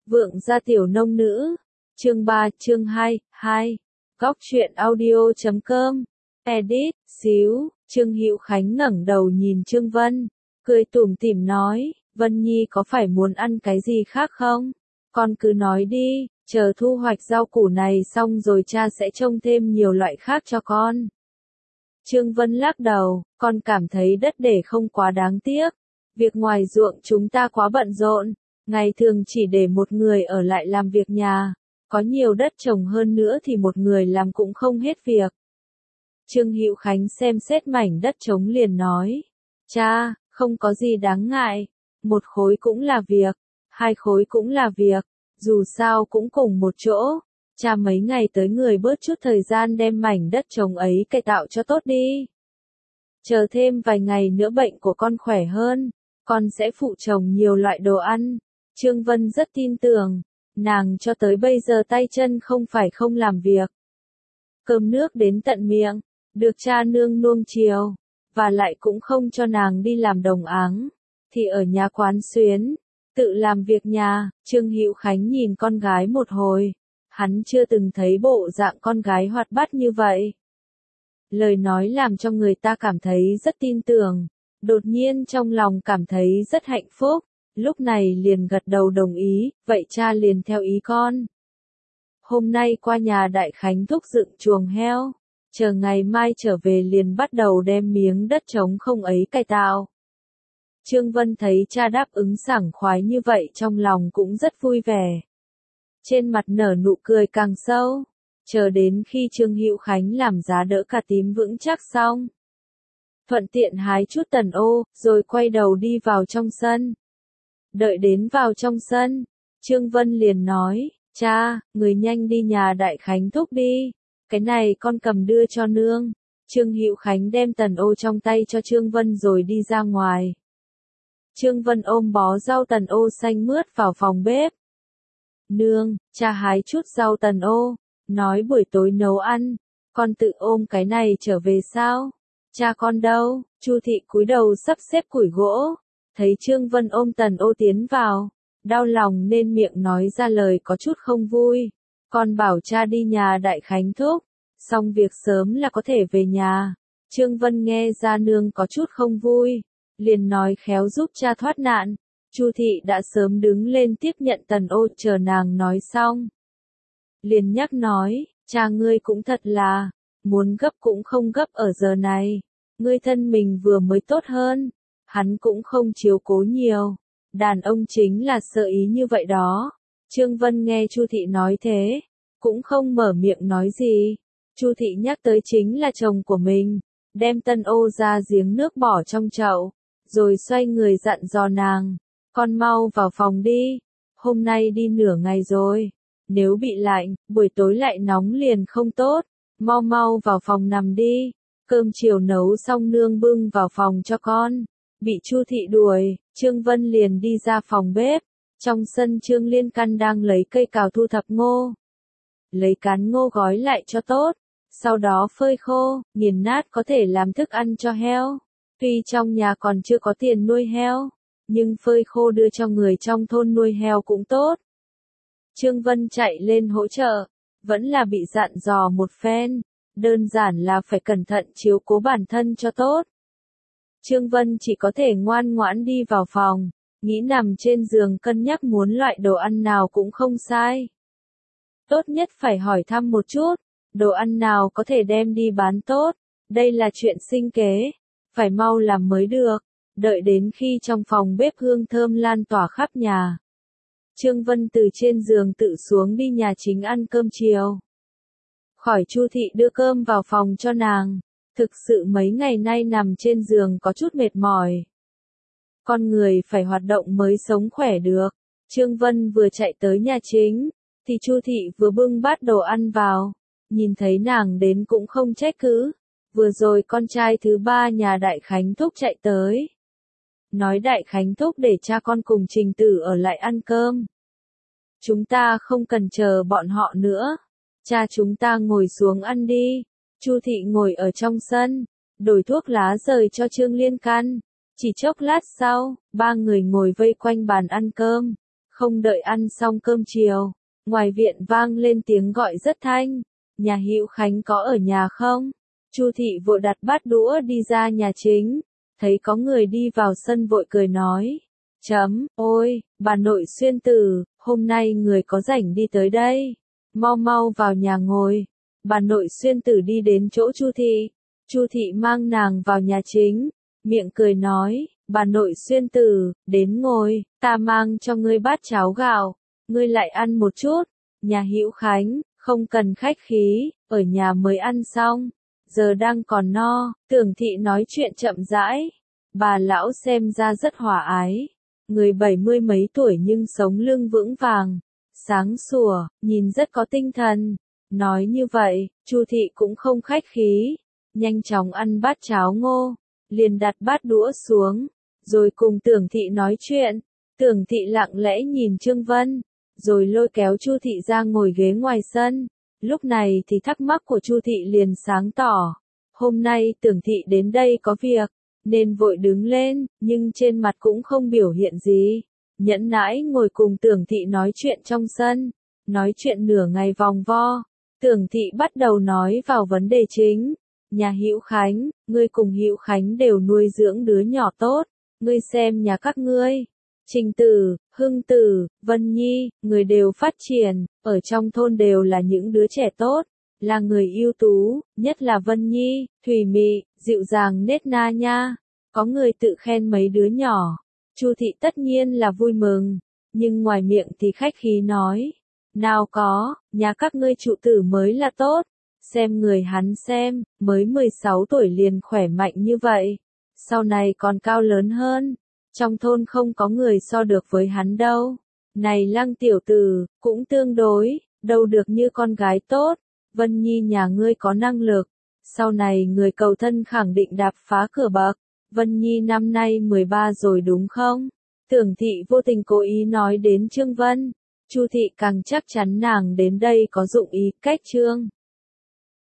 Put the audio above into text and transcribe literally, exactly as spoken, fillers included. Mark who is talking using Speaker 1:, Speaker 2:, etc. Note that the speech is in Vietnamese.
Speaker 1: Vượng gia tiểu nông nữ. Chương ba, chương hai, hai. Góc truyện audio chấm com. Edit, xíu. Trương Hữu Khánh ngẩng đầu nhìn Trương Vân, cười tủm tỉm nói, Vân Nhi có phải muốn ăn cái gì khác không? Con cứ nói đi, chờ thu hoạch rau củ này xong rồi cha sẽ trông thêm nhiều loại khác cho con. Trương Vân lắc đầu, con cảm thấy đất để không quá đáng tiếc. Việc ngoài ruộng chúng ta quá bận rộn, ngày thường chỉ để một người ở lại làm việc nhà, có nhiều đất trồng hơn nữa thì một người làm cũng không hết việc. Trương Hữu Khánh xem xét mảnh đất trống liền nói, cha, không có gì đáng ngại, một khối cũng là việc, hai khối cũng là việc, dù sao cũng cùng một chỗ, cha mấy ngày tới người bớt chút thời gian đem mảnh đất trống ấy cải tạo cho tốt đi. Chờ thêm vài ngày nữa bệnh của con khỏe hơn, con sẽ phụ trồng nhiều loại đồ ăn. Trương Vân rất tin tưởng, nàng cho tới bây giờ tay chân không phải không làm việc. Cơm nước đến tận miệng, được cha nương nuông chiều, và lại cũng không cho nàng đi làm đồng áng, thì ở nhà quán xuyến, tự làm việc nhà. Trương Hữu Khánh nhìn con gái một hồi, hắn chưa từng thấy bộ dạng con gái hoạt bát như vậy. Lời nói làm cho người ta cảm thấy rất tin tưởng, đột nhiên trong lòng cảm thấy rất hạnh phúc, lúc này liền gật đầu đồng ý, vậy cha liền theo ý con. Hôm nay qua nhà Đại Khánh thúc dựng chuồng heo, chờ ngày mai trở về liền bắt đầu đem miếng đất trống không ấy cải tạo. Trương Vân thấy cha đáp ứng sảng khoái như vậy trong lòng cũng rất vui vẻ. Trên mặt nở nụ cười càng sâu, chờ đến khi Trương Hữu Khánh làm giá đỡ cà tím vững chắc xong. Thuận tiện hái chút tần ô, rồi quay đầu đi vào trong sân. Đợi đến vào trong sân, Trương Vân liền nói, cha, người nhanh đi nhà Đại Khánh thúc đi, cái này con cầm đưa cho nương. Trương Hữu Khánh đem tần ô trong tay cho Trương Vân rồi đi ra ngoài. Trương Vân ôm bó rau tần ô xanh mướt vào phòng bếp. Nương, cha hái chút rau tần ô, nói buổi tối nấu ăn, con tự ôm cái này trở về sao? Cha con đâu? Chu thị cúi đầu sắp xếp củi gỗ, thấy Trương Vân ôm tần ô tiến vào, đau lòng nên miệng nói ra lời có chút không vui. Con bảo cha đi nhà Đại Khánh thúc, xong việc sớm là có thể về nhà. Trương Vân nghe ra nương có chút không vui, liền nói khéo giúp cha thoát nạn. Chu thị đã sớm đứng lên tiếp nhận tần ô chờ nàng nói xong. Liền nhắc nói, cha ngươi cũng thật là, muốn gấp cũng không gấp ở giờ này, ngươi thân mình vừa mới tốt hơn, hắn cũng không chiếu cố nhiều, đàn ông chính là sợ ý như vậy đó. Trương Vân nghe Chu thị nói thế, cũng không mở miệng nói gì. Chu thị nhắc tới chính là chồng của mình, đem tân ô ra giếng nước bỏ trong chậu, rồi xoay người dặn dò nàng, con mau vào phòng đi, hôm nay đi nửa ngày rồi, nếu bị lạnh, buổi tối lại nóng liền không tốt, mau mau vào phòng nằm đi, cơm chiều nấu xong nương bưng vào phòng cho con. Bị Chu thị đuổi, Trương Vân liền đi ra phòng bếp, trong sân Trương Liên Căn đang lấy cây cào thu thập ngô. Lấy cán ngô gói lại cho tốt, sau đó phơi khô, nghiền nát có thể làm thức ăn cho heo. Tuy trong nhà còn chưa có tiền nuôi heo, nhưng phơi khô đưa cho người trong thôn nuôi heo cũng tốt. Trương Vân chạy lên hỗ trợ, vẫn là bị dặn dò một phen, đơn giản là phải cẩn thận chiếu cố bản thân cho tốt. Trương Vân chỉ có thể ngoan ngoãn đi vào phòng, nghĩ nằm trên giường cân nhắc muốn loại đồ ăn nào cũng không sai. Tốt nhất phải hỏi thăm một chút, đồ ăn nào có thể đem đi bán tốt, đây là chuyện sinh kế, phải mau làm mới được, đợi đến khi trong phòng bếp hương thơm lan tỏa khắp nhà. Trương Vân từ trên giường tự xuống đi nhà chính ăn cơm chiều. Khỏi Chu thị đưa cơm vào phòng cho nàng, thực sự mấy ngày nay nằm trên giường có chút mệt mỏi. Con người phải hoạt động mới sống khỏe được. Trương Vân vừa chạy tới nhà chính, thì Chu thị vừa bưng bát đồ ăn vào, nhìn thấy nàng đến cũng không trách cứ. Vừa rồi con trai thứ ba nhà Đại Khánh thúc chạy tới, nói Đại Khánh thúc để cha con cùng Trình Tử ở lại ăn cơm. Chúng ta không cần chờ bọn họ nữa, cha chúng ta ngồi xuống ăn đi. Chu thị ngồi ở trong sân, đổi thuốc lá rời cho Trương Liên Căn. Chỉ chốc lát sau, ba người ngồi vây quanh bàn ăn cơm, Không đợi ăn xong cơm chiều, ngoài viện vang lên tiếng gọi rất thanh. Nhà Hữu Khánh có ở nhà không? Chu thị vội đặt bát đũa đi ra nhà chính, thấy có người đi vào sân vội cười nói. Chấm, ôi, bà nội Xuyên Tử, hôm nay người có rảnh đi tới đây. Mau mau vào nhà ngồi. Bà nội Xuyên Tử đi đến chỗ Chu thị. Chu thị mang nàng vào nhà chính, miệng cười nói, bà nội Xuyên Tử, đến ngồi, ta mang cho ngươi bát cháo gạo, ngươi lại ăn một chút. Nhà Hữu Khánh, không cần khách khí, ở nhà mới ăn xong, giờ đang còn no. Tưởng thị nói chuyện chậm rãi, bà lão xem ra rất hòa ái, người bảy mươi mấy tuổi nhưng sống lưng vững vàng, sáng sủa, nhìn rất có tinh thần. Nói như vậy, Chu thị cũng không khách khí, nhanh chóng ăn bát cháo ngô, liền đặt bát đũa xuống, rồi cùng Tưởng thị nói chuyện. Tưởng thị lặng lẽ nhìn Trương Vân, rồi lôi kéo Chu thị ra ngồi ghế ngoài sân. Lúc này thì thắc mắc của Chu thị liền sáng tỏ. Hôm nay Tưởng thị đến đây có việc, nên vội đứng lên, nhưng trên mặt cũng không biểu hiện gì. Nhẫn nãi ngồi cùng Tưởng thị nói chuyện trong sân, nói chuyện nửa ngày vòng vo. Tưởng thị bắt đầu nói vào vấn đề chính. Nhà Hữu Khánh, ngươi cùng Hữu Khánh đều nuôi dưỡng đứa nhỏ tốt, ngươi xem nhà các ngươi. Trình Tử, Hưng Tử, Vân Nhi, người đều phát triển, ở trong thôn đều là những đứa trẻ tốt, là người ưu tú, nhất là Vân Nhi, thủy mị, dịu dàng nết na nha. Có người tự khen mấy đứa nhỏ. Chu thị tất nhiên là vui mừng, nhưng ngoài miệng thì khách khí nói. Nào có, nhà các ngươi trụ tử mới là tốt. Xem người hắn xem, mới mười sáu tuổi liền khỏe mạnh như vậy. Sau này còn cao lớn hơn. Trong thôn không có người so được với hắn đâu. Này Lăng tiểu tử, cũng tương đối, đâu được như con gái tốt. Vân Nhi nhà ngươi có năng lực. Sau này người cầu thân khẳng định đạp phá cửa bậc. Vân Nhi năm nay mười ba rồi đúng không? Tưởng thị vô tình cố ý nói đến Trương Vân. Chu thị càng chắc chắn nàng đến đây có dụng ý cách Trương